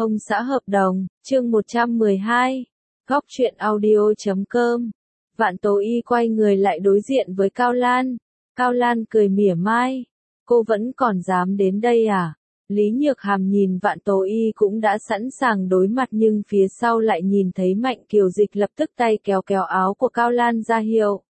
Ông xã hợp đồng, chương 112. Góc truyện audio.com. Vạn Tố Y quay người lại đối diện với Cao Lan. Cao Lan cười mỉa mai. Cô vẫn còn dám đến đây à? Lý Nhược Hàm nhìn Vạn Tố Y cũng đã sẵn sàng đối mặt nhưng phía sau lại nhìn thấy Mạnh Kiều Dịch lập tức tay kéo kéo áo của Cao Lan ra hiệu.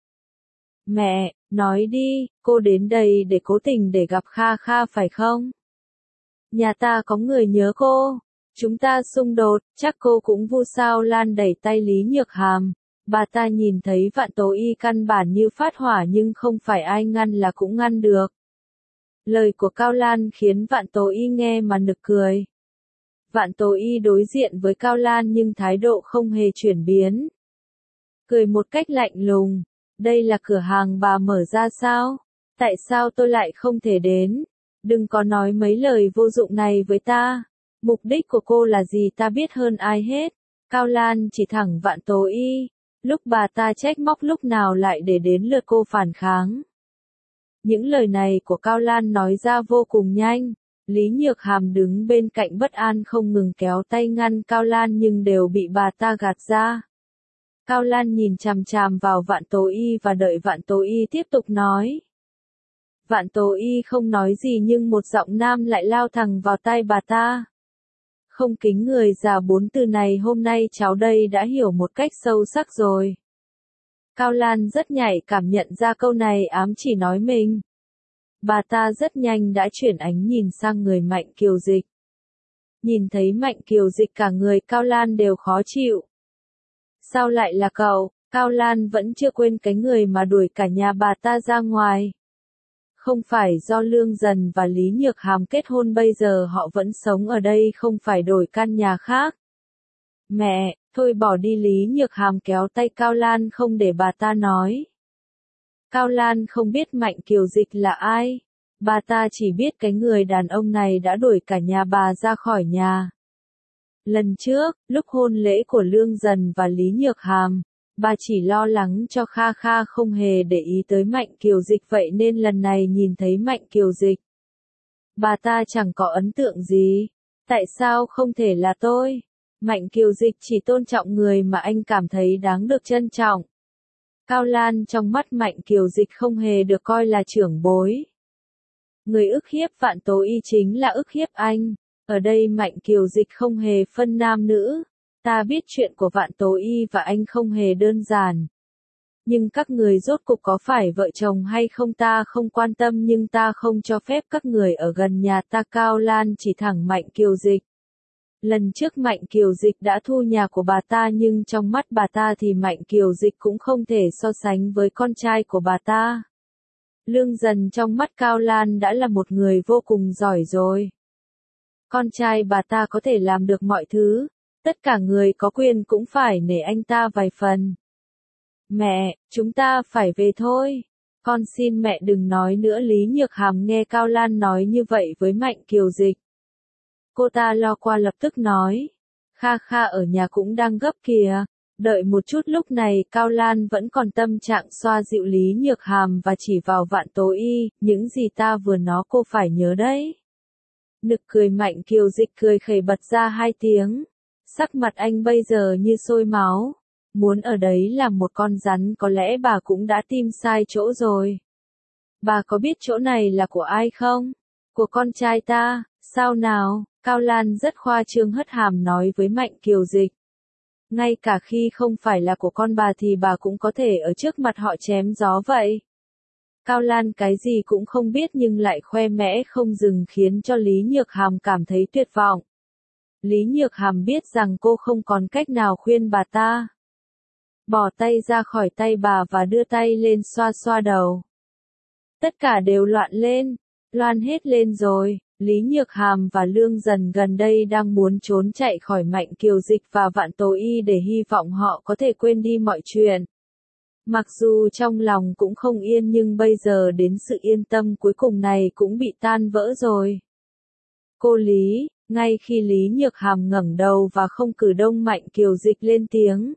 Mẹ, nói đi, cô đến đây để cố tình để gặp Kha Kha phải không? Nhà ta có người nhớ cô. Chúng ta xung đột, chắc cô cũng vu sao? Lan đẩy tay Lý Nhược Hàm. Bà ta nhìn thấy Vạn Tố Y căn bản như phát hỏa nhưng không phải ai ngăn là cũng ngăn được. Lời của Cao Lan khiến Vạn Tố Y nghe mà nực cười. Vạn Tố Y đối diện với Cao Lan nhưng thái độ không hề chuyển biến. Cười một cách lạnh lùng. Đây là cửa hàng bà mở ra sao? Tại sao tôi lại không thể đến? Đừng có nói mấy lời vô dụng này với ta. Mục đích của cô là gì ta biết hơn ai hết. Cao Lan chỉ thẳng Vạn Tố Y. Lúc bà ta trách móc lúc nào lại để đến lượt cô phản kháng. Những lời này của Cao Lan nói ra vô cùng nhanh. Lý Nhược Hàm đứng bên cạnh bất an không ngừng kéo tay ngăn Cao Lan nhưng đều bị bà ta gạt ra. Cao Lan nhìn chằm chằm vào Vạn Tố Y và đợi Vạn Tố Y tiếp tục nói. Vạn Tố Y không nói gì nhưng một giọng nam lại lao thẳng vào tai bà ta. Không kính người già, 4 từ này hôm nay cháu đây đã hiểu một cách sâu sắc rồi. Cao Lan rất nhạy cảm nhận ra câu này ám chỉ nói mình. Bà ta rất nhanh đã chuyển ánh nhìn sang người Mạnh Kiều Dịch. Nhìn thấy Mạnh Kiều Dịch cả người Cao Lan đều khó chịu. Sao lại là cậu? Cao Lan vẫn chưa quên cái người mà đuổi cả nhà bà ta ra ngoài. Không phải do Lương Dần và Lý Nhược Hàm kết hôn bây giờ họ vẫn sống ở đây không phải đổi căn nhà khác. Mẹ, thôi bỏ đi. Lý Nhược Hàm kéo tay Cao Lan không để bà ta nói. Cao Lan không biết Mạnh Kiều Dịch là ai. Bà ta chỉ biết cái người đàn ông này đã đuổi cả nhà bà ra khỏi nhà. Lần trước, lúc hôn lễ của Lương Dần và Lý Nhược Hàm, bà chỉ lo lắng cho Kha Kha không hề để ý tới Mạnh Kiều Dịch vậy nên lần này nhìn thấy Mạnh Kiều Dịch. Bà ta chẳng có ấn tượng gì. Tại sao không thể là tôi? Mạnh Kiều Dịch chỉ tôn trọng người mà anh cảm thấy đáng được trân trọng. Cao Lan trong mắt Mạnh Kiều Dịch không hề được coi là trưởng bối. Người ức hiếp Vạn Tố Y chính là ức hiếp anh. Ở đây Mạnh Kiều Dịch không hề phân nam nữ. Ta biết chuyện của Vạn Tố Y và anh không hề đơn giản. Nhưng các người rốt cục có phải vợ chồng hay không ta không quan tâm nhưng ta không cho phép các người ở gần nhà ta. Cao Lan chỉ thẳng Mạnh Kiều Dịch. Lần trước Mạnh Kiều Dịch đã thu nhà của bà ta nhưng trong mắt bà ta thì Mạnh Kiều Dịch cũng không thể so sánh với con trai của bà ta. Lương Dần trong mắt Cao Lan đã là một người vô cùng giỏi rồi. Con trai bà ta có thể làm được mọi thứ. Tất cả người có quyền cũng phải nể anh ta vài phần. Mẹ, chúng ta phải về thôi. Con xin mẹ đừng nói nữa. Lý Nhược Hàm nghe Cao Lan nói như vậy với Mạnh Kiều Dịch. Cô ta lo qua lập tức nói. Kha Kha ở nhà cũng đang gấp kìa. Đợi một chút. Lúc này Cao Lan vẫn còn tâm trạng xoa dịu Lý Nhược Hàm và chỉ vào Vạn Tố Y. Những gì ta vừa nói cô phải nhớ đấy. Nực cười. Mạnh Kiều Dịch cười khẩy bật ra 2 tiếng. Sắc mặt anh bây giờ như sôi máu. Muốn ở đấy làm một con rắn có lẽ bà cũng đã tìm sai chỗ rồi. Bà có biết chỗ này là của ai không? Của con trai ta, sao nào? Cao Lan rất khoa trương hất hàm nói với Mạnh Kiều Dịch. Ngay cả khi không phải là của con bà thì bà cũng có thể ở trước mặt họ chém gió vậy. Cao Lan cái gì cũng không biết nhưng lại khoe mẽ không dừng khiến cho Lý Nhược Hàm cảm thấy tuyệt vọng. Lý Nhược Hàm biết rằng cô không còn cách nào khuyên bà ta. Bỏ tay ra khỏi tay bà và đưa tay lên xoa xoa đầu. Tất cả đều loạn hết lên rồi. Lý Nhược Hàm và Lương Dần gần đây đang muốn trốn chạy khỏi Mạnh Kiều Dịch và Vạn Tố Y để hy vọng họ có thể quên đi mọi chuyện. Mặc dù trong lòng cũng không yên nhưng bây giờ đến sự yên tâm cuối cùng này cũng bị tan vỡ rồi. Cô Lý, ngay khi Lý Nhược Hàm ngẩng đầu và không cử động Mạnh Kiều Dịch lên tiếng.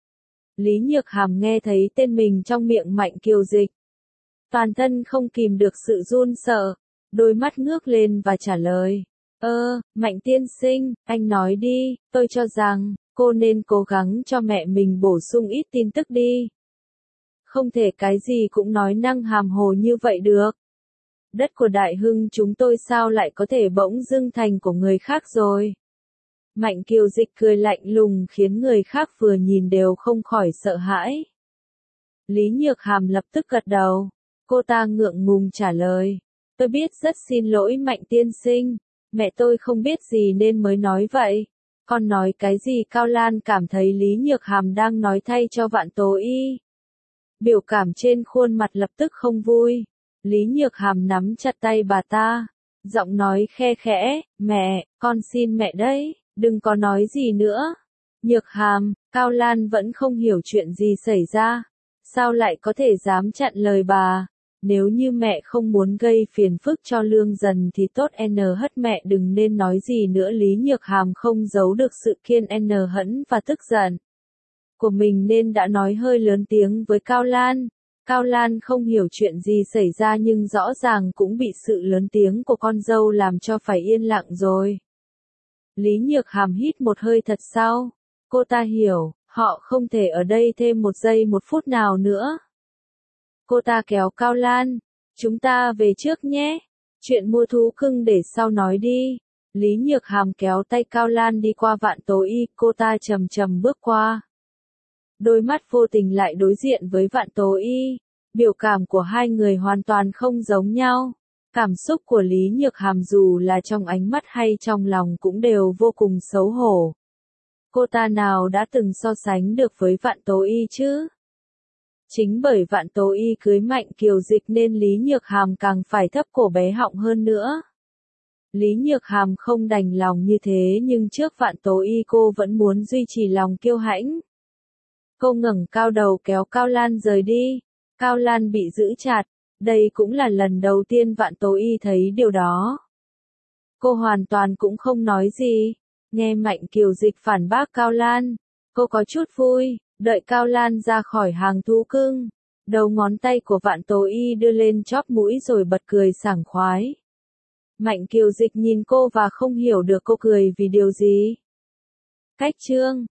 Lý Nhược Hàm nghe thấy tên mình trong miệng Mạnh Kiều Dịch. Toàn thân không kìm được sự run sợ, đôi mắt ngước lên và trả lời. Mạnh tiên sinh, anh nói đi, tôi cho rằng, cô nên cố gắng cho mẹ mình bổ sung ít tin tức đi. Không thể cái gì cũng nói năng hàm hồ như vậy được. Đất của Đại Hưng chúng tôi sao lại có thể bỗng dưng thành của người khác rồi. Mạnh Kiều Dịch cười lạnh lùng khiến người khác vừa nhìn đều không khỏi sợ hãi. Lý Nhược Hàm lập tức gật đầu. Cô ta ngượng ngùng trả lời. Tôi biết rất xin lỗi Mạnh tiên sinh. Mẹ tôi không biết gì nên mới nói vậy. Con nói cái gì? Cao Lan cảm thấy Lý Nhược Hàm đang nói thay cho Vạn Tố Y. Biểu cảm trên khuôn mặt lập tức không vui. Lý Nhược Hàm nắm chặt tay bà ta. Giọng nói khe khẽ, mẹ, con xin mẹ đấy, đừng có nói gì nữa. Nhược Hàm, Cao Lan vẫn không hiểu chuyện gì xảy ra. Sao lại có thể dám chặn lời bà? Nếu như mẹ không muốn gây phiền phức cho Lương Dần thì tốt hất mẹ đừng nên nói gì nữa. Lý Nhược Hàm không giấu được sự kiên hẫn và tức giận của mình nên đã nói hơi lớn tiếng với Cao Lan. Cao Lan không hiểu chuyện gì xảy ra nhưng rõ ràng cũng bị sự lớn tiếng của con dâu làm cho phải yên lặng rồi. Lý Nhược Hàm hít một hơi thật sâu. Cô ta hiểu, họ không thể ở đây thêm một giây một phút nào nữa. Cô ta kéo Cao Lan. Chúng ta về trước nhé. Chuyện mua thú cưng để sau nói đi. Lý Nhược Hàm kéo tay Cao Lan đi qua Vạn Tố Y. Cô ta chậm chậm bước qua. Đôi mắt vô tình lại đối diện với Vạn Tố Y. Biểu cảm của hai người hoàn toàn không giống nhau. Cảm xúc của Lý Nhược Hàm dù là trong ánh mắt hay trong lòng cũng đều vô cùng xấu hổ. Cô ta nào đã từng so sánh được với Vạn Tố Y chứ? Chính bởi Vạn Tố Y cưới Mạnh Kiều Dịch nên Lý Nhược Hàm càng phải thấp cổ bé họng hơn nữa. Lý Nhược Hàm không đành lòng như thế nhưng trước Vạn Tố Y cô vẫn muốn duy trì lòng kiêu hãnh. Cô ngẩng cao đầu kéo Cao Lan rời đi. Cao Lan bị giữ chặt. Đây cũng là lần đầu tiên Vạn Tố Y thấy điều đó. Cô hoàn toàn cũng không nói gì. Nghe Mạnh Kiều Dịch phản bác Cao Lan, cô có chút vui. Đợi Cao Lan ra khỏi hàng thú cưng, đầu ngón tay của Vạn Tố Y đưa lên chóp mũi rồi bật cười sảng khoái. Mạnh Kiều Dịch nhìn cô và không hiểu được cô cười vì điều gì. Cách chương